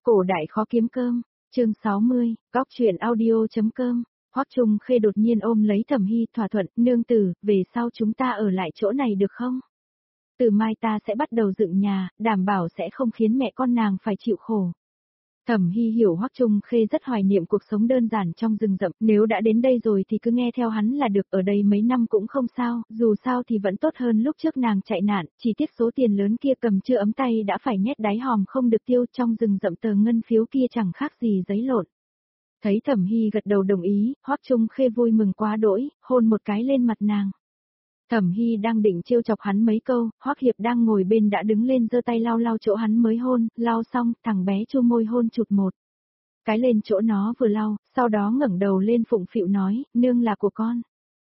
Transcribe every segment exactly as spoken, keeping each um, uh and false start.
Cổ đại khó kiếm cơm, chương sáu mươi, góc truyện audio.com. Hoắc Trung Khê đột nhiên ôm lấy Thẩm Hy, thỏa thuận, nương tử, về sau chúng ta ở lại chỗ này được không? Từ mai ta sẽ bắt đầu dựng nhà, đảm bảo sẽ không khiến mẹ con nàng phải chịu khổ. Thẩm Hy hiểu Hoắc Trung Khê rất hoài niệm cuộc sống đơn giản trong rừng rậm, nếu đã đến đây rồi thì cứ nghe theo hắn là được, ở đây mấy năm cũng không sao, dù sao thì vẫn tốt hơn lúc trước nàng chạy nạn, chỉ tiếc số tiền lớn kia cầm chưa ấm tay đã phải nhét đáy hòm không được tiêu, trong rừng rậm tờ ngân phiếu kia chẳng khác gì giấy lộn. Thấy Thẩm Hy gật đầu đồng ý, Hoắc Trung Khê vui mừng quá đỗi, hôn một cái lên mặt nàng. Thẩm Hy đang định trêu chọc hắn mấy câu, Hoắc Hiệp đang ngồi bên đã đứng lên giơ tay lau lau chỗ hắn mới hôn, lau xong, thằng bé chu môi hôn chụt một cái lên chỗ nó vừa lau, sau đó ngẩng đầu lên phụng phịu nói, nương là của con.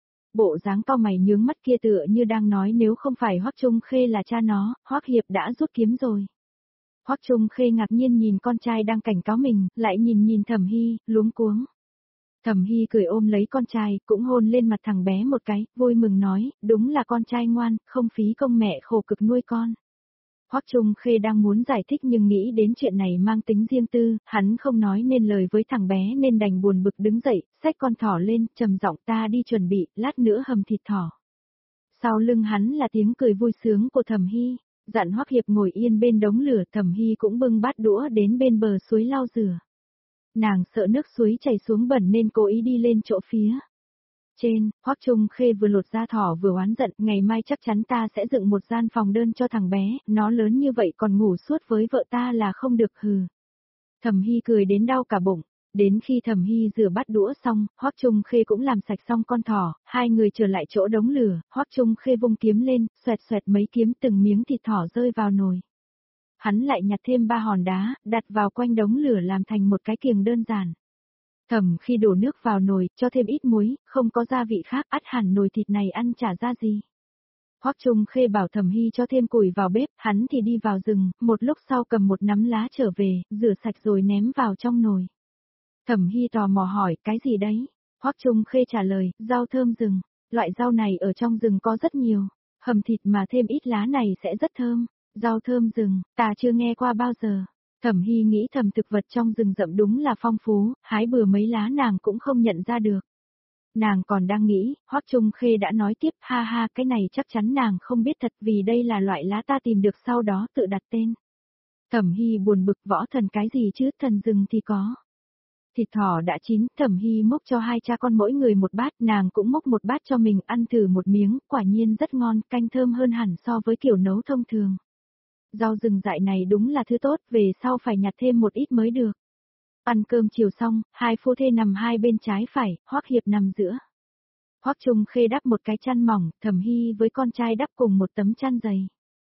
Bộ dáng cau mày nhướng mắt kia tựa như đang nói nếu không phải Hoắc Trung Khê là cha nó, Hoắc Hiệp đã rút kiếm rồi. Hoắc Trung Khê ngạc nhiên nhìn con trai đang cảnh cáo mình, lại nhìn nhìn Thẩm Hy, luống cuống. Thẩm Hy cười ôm lấy con trai, cũng hôn lên mặt thằng bé một cái, vui mừng nói, đúng là con trai ngoan, không phí công mẹ khổ cực nuôi con. Hoắc Trung Khê đang muốn giải thích nhưng nghĩ đến chuyện này mang tính riêng tư, hắn không nói nên lời với thằng bé nên đành buồn bực đứng dậy, xách con thỏ lên, trầm giọng ta đi chuẩn bị, lát nữa hầm thịt thỏ. Sau lưng hắn là tiếng cười vui sướng của Thẩm Hy, dặn Hoắc Hiệp ngồi yên bên đống lửa, Thẩm Hy cũng bưng bát đũa đến bên bờ suối lau rửa. Nàng sợ nước suối chảy xuống bẩn nên cố ý đi lên chỗ phía trên. Hoắc Trung Khê vừa lột da thỏ vừa oán giận, ngày mai chắc chắn ta sẽ dựng một gian phòng đơn cho thằng bé, nó lớn như vậy còn ngủ suốt với vợ ta là không được hừ. Thẩm Hy cười đến đau cả bụng. Đến khi Thẩm Hy rửa bát đũa xong, Hoắc Trung Khê cũng làm sạch xong con thỏ, hai người trở lại chỗ đống lửa, Hoắc Trung Khê vung kiếm lên, xoẹt xoẹt mấy kiếm từng miếng thịt thỏ rơi vào nồi. Hắn lại nhặt thêm ba hòn đá, đặt vào quanh đống lửa làm thành một cái kiềng đơn giản. Thẩm khi đổ nước vào nồi, cho thêm ít muối, không có gia vị khác, ắt hẳn nồi thịt này ăn chả ra gì. Hoắc Trung Khê bảo Thẩm Hy cho thêm củi vào bếp, hắn thì đi vào rừng, một lúc sau cầm một nắm lá trở về, rửa sạch rồi ném vào trong nồi. Thẩm Hy tò mò hỏi, cái gì đấy? Hoắc Trung Khê trả lời, rau thơm rừng, loại rau này ở trong rừng có rất nhiều, hầm thịt mà thêm ít lá này sẽ rất thơm. Rau thơm rừng, ta chưa nghe qua bao giờ. Thẩm Hy nghĩ thầm thực vật trong rừng rậm đúng là phong phú, hái bừa mấy lá nàng cũng không nhận ra được. Nàng còn đang nghĩ, Hoắc Trung Khê đã nói tiếp, ha ha, cái này chắc chắn nàng không biết thật vì đây là loại lá ta tìm được sau đó tự đặt tên. Thẩm Hy buồn bực, võ thần cái gì chứ, thần rừng thì có. Thịt thỏ đã chín, Thẩm Hy múc cho hai cha con mỗi người một bát, nàng cũng múc một bát cho mình ăn thử một miếng, quả nhiên rất ngon, canh thơm hơn hẳn so với kiểu nấu thông thường. Rau rừng dại này đúng là thứ tốt, về sau phải nhặt thêm một ít mới được. Ăn cơm chiều xong, hai phu thê nằm hai bên trái phải, Hoắc Hiệp nằm giữa. Hoắc Trung Khê đắp một cái chăn mỏng, Thẩm Hy với con trai đắp cùng một tấm chăn dày.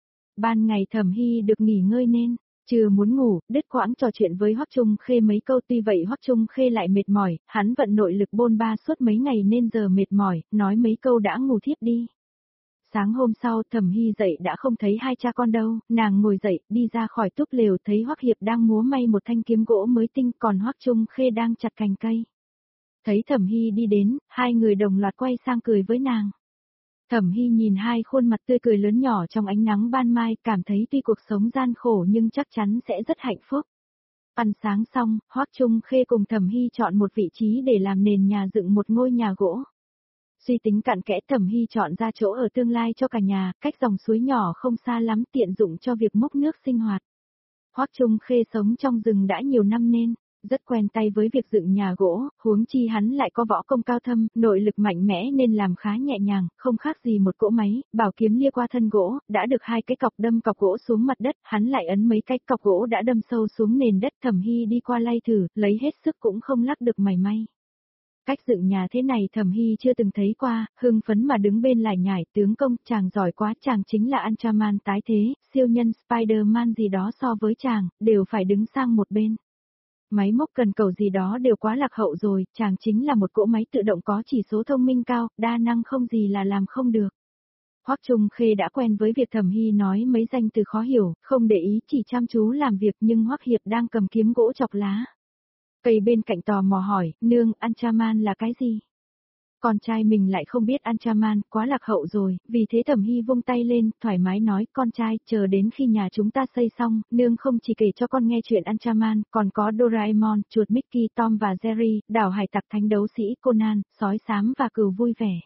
Ban ngày Thẩm Hy được nghỉ ngơi nên, chưa muốn ngủ, đứt quãng trò chuyện với Hoắc Trung Khê mấy câu, tuy vậy Hoắc Trung Khê lại mệt mỏi, hắn vận nội lực bôn ba suốt mấy ngày nên giờ mệt mỏi, nói mấy câu đã ngủ thiếp đi. Sáng hôm sau Thẩm Hy dậy đã không thấy hai cha con đâu, nàng ngồi dậy, đi ra khỏi túp lều thấy Hoắc Hiệp đang múa may một thanh kiếm gỗ mới tinh, còn Hoắc Trung Khê đang chặt cành cây. Thấy Thẩm Hy đi đến, hai người đồng loạt quay sang cười với nàng. Thẩm Hy nhìn hai khuôn mặt tươi cười lớn nhỏ trong ánh nắng ban mai, cảm thấy tuy cuộc sống gian khổ nhưng chắc chắn sẽ rất hạnh phúc. Ăn sáng xong, Hoắc Trung Khê cùng Thẩm Hy chọn một vị trí để làm nền nhà dựng một ngôi nhà gỗ. Suy tính cặn kẽ, Thẩm Hy chọn ra chỗ ở tương lai cho cả nhà, cách dòng suối nhỏ không xa lắm, tiện dụng cho việc múc nước sinh hoạt. Hoắc Trung Khê sống trong rừng đã nhiều năm nên rất quen tay với việc dựng nhà gỗ, huống chi hắn lại có võ công cao thâm, nội lực mạnh mẽ nên làm khá nhẹ nhàng, không khác gì một cỗ máy, bảo kiếm lia qua thân gỗ, đã được hai cái cọc đâm cọc gỗ xuống mặt đất, hắn lại ấn mấy cái cọc gỗ đã đâm sâu xuống nền đất. Thẩm Hy đi qua lay thử, lấy hết sức cũng không lắc được mảy may. Cách dựng nhà thế này Thẩm Hy chưa từng thấy qua, hưng phấn mà đứng bên lải nhải, tướng công, chàng giỏi quá, chàng chính là Ultraman tái thế, siêu nhân Spider-Man gì đó, so với chàng, đều phải đứng sang một bên. Máy móc cần cầu gì đó đều quá lạc hậu rồi, chàng chính là một cỗ máy tự động có chỉ số thông minh cao, đa năng không gì là làm không được. Hoắc Trung Khê đã quen với việc Thẩm Hy nói mấy danh từ khó hiểu, không để ý, chỉ chăm chú làm việc, nhưng Hoắc Hiệp đang cầm kiếm gỗ chọc lá cây bên cạnh tò mò hỏi, nương, Ultraman là cái gì? Con trai mình lại không biết Anchaman, quá lạc hậu rồi, vì thế Thẩm Hy vung tay lên, thoải mái nói, con trai, chờ đến khi nhà chúng ta xây xong, nương không chỉ kể cho con nghe chuyện Anchaman, còn có Doraemon, chuột Mickey, Tom và Jerry, đảo hải tặc thánh đấu sĩ Conan, sói xám và cừu vui vẻ.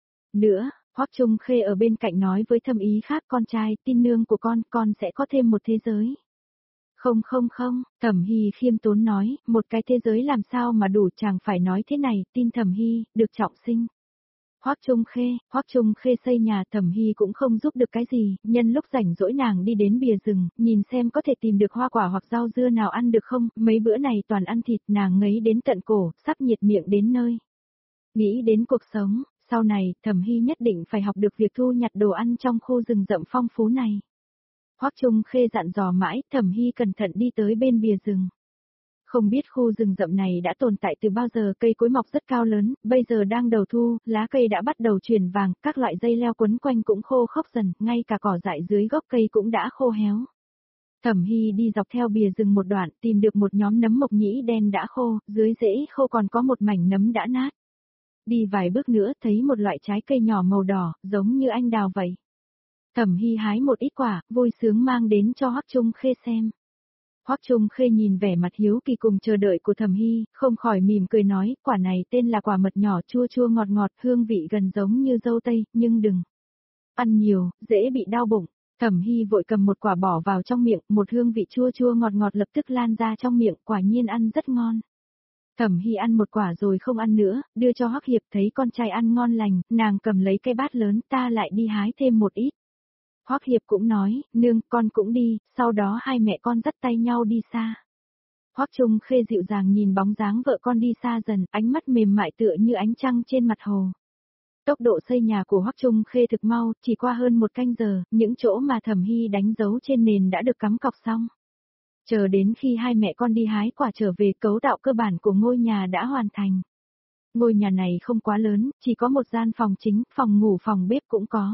Nữa, Hoắc Trung Khê ở bên cạnh nói với Thâm Ý khác, con trai, tin nương của con, con sẽ có thêm một thế giới. Không không không, Thẩm Hy khiêm tốn nói, một cái thế giới làm sao mà đủ, chàng phải nói thế này, tin Thẩm Hy, được trọng sinh. Hoắc Trung Khê, Hoắc Trung Khê xây nhà, Thẩm Hy cũng không giúp được cái gì, nhân lúc rảnh rỗi nàng đi đến bìa rừng, nhìn xem có thể tìm được hoa quả hoặc rau dưa nào ăn được không, mấy bữa này toàn ăn thịt, nàng ngấy đến tận cổ, sắp nhiệt miệng đến nơi. Nghĩ đến cuộc sống, sau này, Thẩm Hy nhất định phải học được việc thu nhặt đồ ăn trong khu rừng rậm phong phú này. Hoắc Trung Khê dặn dò mãi, Thẩm Hy cẩn thận đi tới bên bìa rừng. Không biết khu rừng rậm này đã tồn tại từ bao giờ, cây cối mọc rất cao lớn, bây giờ đang đầu thu, lá cây đã bắt đầu chuyển vàng, các loại dây leo quấn quanh cũng khô khốc dần, ngay cả cỏ dại dưới gốc cây cũng đã khô héo. Thẩm Hy đi dọc theo bìa rừng một đoạn, tìm được một nhóm nấm mộc nhĩ đen đã khô, dưới rễ khô còn có một mảnh nấm đã nát. Đi vài bước nữa thấy một loại trái cây nhỏ màu đỏ, giống như anh đào vậy. Thẩm Hy hái một ít quả, vui sướng mang đến cho Hoắc Trung Khê xem. Hoắc Trung Khê nhìn vẻ mặt hiếu kỳ cùng chờ đợi của Thẩm Hy, không khỏi mỉm cười nói, quả này tên là quả mật nhỏ, chua chua ngọt ngọt, hương vị gần giống như dâu tây, nhưng đừng ăn nhiều, dễ bị đau bụng. Thẩm Hy vội cầm một quả bỏ vào trong miệng, một hương vị chua chua ngọt ngọt lập tức lan ra trong miệng, quả nhiên ăn rất ngon. Thẩm Hy ăn một quả rồi không ăn nữa, đưa cho Hoắc Hiệp, thấy con trai ăn ngon lành, nàng cầm lấy cái bát lớn, ta lại đi hái thêm một ít. Hoắc Hiệp cũng nói, nương, con cũng đi, sau đó hai mẹ con dắt tay nhau đi xa. Hoắc Trung Khê dịu dàng nhìn bóng dáng vợ con đi xa dần, ánh mắt mềm mại tựa như ánh trăng trên mặt hồ. Tốc độ xây nhà của Hoắc Trung Khê thực mau, chỉ qua hơn một canh giờ, những chỗ mà Thẩm Hy đánh dấu trên nền đã được cắm cọc xong. Chờ đến khi hai mẹ con đi hái quả trở về, cấu tạo cơ bản của ngôi nhà đã hoàn thành. Ngôi nhà này không quá lớn, chỉ có một gian phòng chính, phòng ngủ, phòng bếp cũng có.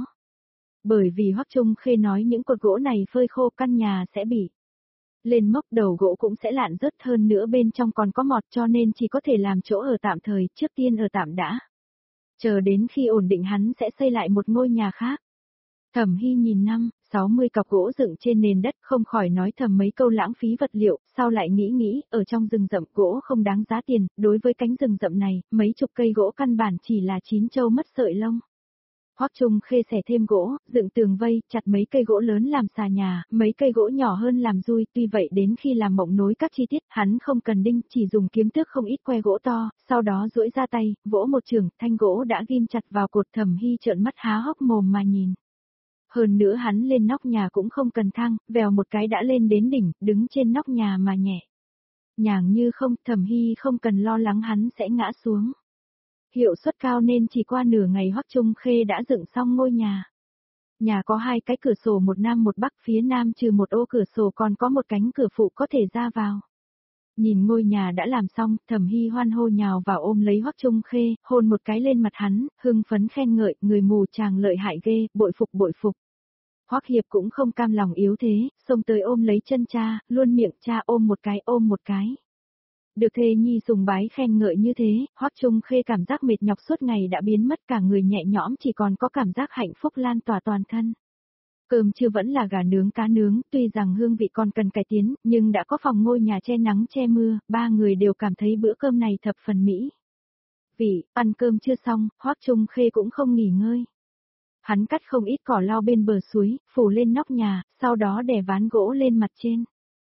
Bởi vì Hoắc Trung Khê nói những cột gỗ này phơi khô căn nhà sẽ bị lên mốc, đầu gỗ cũng sẽ lạn rớt, hơn nữa bên trong còn có mọt, cho nên chỉ có thể làm chỗ ở tạm thời, trước tiên ở tạm đã. Chờ đến khi ổn định hắn sẽ xây lại một ngôi nhà khác. Thẩm Hy nhìn năm, sáu mươi cọc gỗ dựng trên nền đất, không khỏi nói thầm mấy câu lãng phí vật liệu, sau lại nghĩ nghĩ, ở trong rừng rậm gỗ không đáng giá tiền, đối với cánh rừng rậm này, mấy chục cây gỗ căn bản chỉ là chín trâu mất sợi lông. Hoắc Trung Khê xẻ thêm gỗ, dựng tường vây, chặt mấy cây gỗ lớn làm xà nhà, mấy cây gỗ nhỏ hơn làm dui, tuy vậy đến khi làm mộng nối các chi tiết, hắn không cần đinh, chỉ dùng kiếm tước không ít que gỗ to, sau đó duỗi ra tay, vỗ một chưởng, thanh gỗ đã ghim chặt vào cột. Thẩm Hy trợn mắt há hốc mồm mà nhìn. Hơn nữa hắn lên nóc nhà cũng không cần thang, vèo một cái đã lên đến đỉnh, đứng trên nóc nhà mà nhẹ nhàng như không, Thẩm Hy không cần lo lắng hắn sẽ ngã xuống. Hiệu suất cao nên chỉ qua nửa ngày Hoắc Trung Khê đã dựng xong ngôi nhà. Nhà có hai cái cửa sổ, một nam một bắc, phía nam trừ một ô cửa sổ còn có một cánh cửa phụ có thể ra vào. Nhìn ngôi nhà đã làm xong, Thẩm Hy hoan hô nhào vào ôm lấy Hoắc Trung Khê, hôn một cái lên mặt hắn, hưng phấn khen ngợi, người mù chàng lợi hại ghê, bội phục bội phục. Hoắc Hiệp cũng không cam lòng yếu thế, xông tới ôm lấy chân cha, luôn miệng cha ôm một cái ôm một cái. Được thê nhi sùng bái khen ngợi như thế, Hoắc Trung Khê cảm giác mệt nhọc suốt ngày đã biến mất, cả người nhẹ nhõm, chỉ còn có cảm giác hạnh phúc lan tỏa toàn thân. Cơm trưa vẫn là gà nướng cá nướng, tuy rằng hương vị còn cần cải tiến, nhưng đã có phòng ngôi nhà che nắng che mưa, ba người đều cảm thấy bữa cơm này thập phần mỹ. Vị, ăn cơm chưa xong, Hoắc Trung Khê cũng không nghỉ ngơi. Hắn cắt không ít cỏ lau bên bờ suối, phủ lên nóc nhà, sau đó đè ván gỗ lên mặt trên.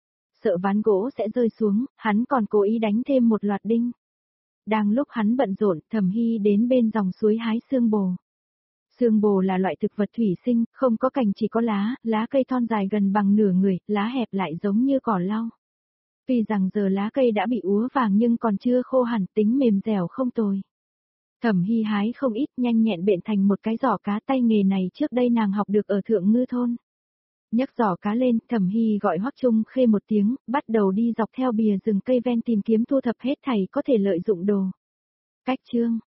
Sợ ván gỗ sẽ rơi xuống, hắn còn cố ý đánh thêm một loạt đinh. Đang lúc hắn bận rộn, Thẩm Hy đến bên dòng suối hái xương bồ. Xương bồ là loại thực vật thủy sinh, không có cành chỉ có lá, lá cây thon dài gần bằng nửa người, lá hẹp lại giống như cỏ lau. Tuy rằng giờ lá cây đã bị úa vàng nhưng còn chưa khô hẳn, tính mềm dẻo không tồi. Thẩm Hy hái không ít, nhanh nhẹn bện thành một cái giỏ cá, tay nghề này trước đây nàng học được ở Thượng Ngư thôn. Nhấc giỏ cá lên, Thẩm Hy gọi Hoắc Trung Khê một tiếng, bắt đầu đi dọc theo bìa rừng cây ven tìm kiếm thu thập hết thảy có thể lợi dụng đồ. Cách chương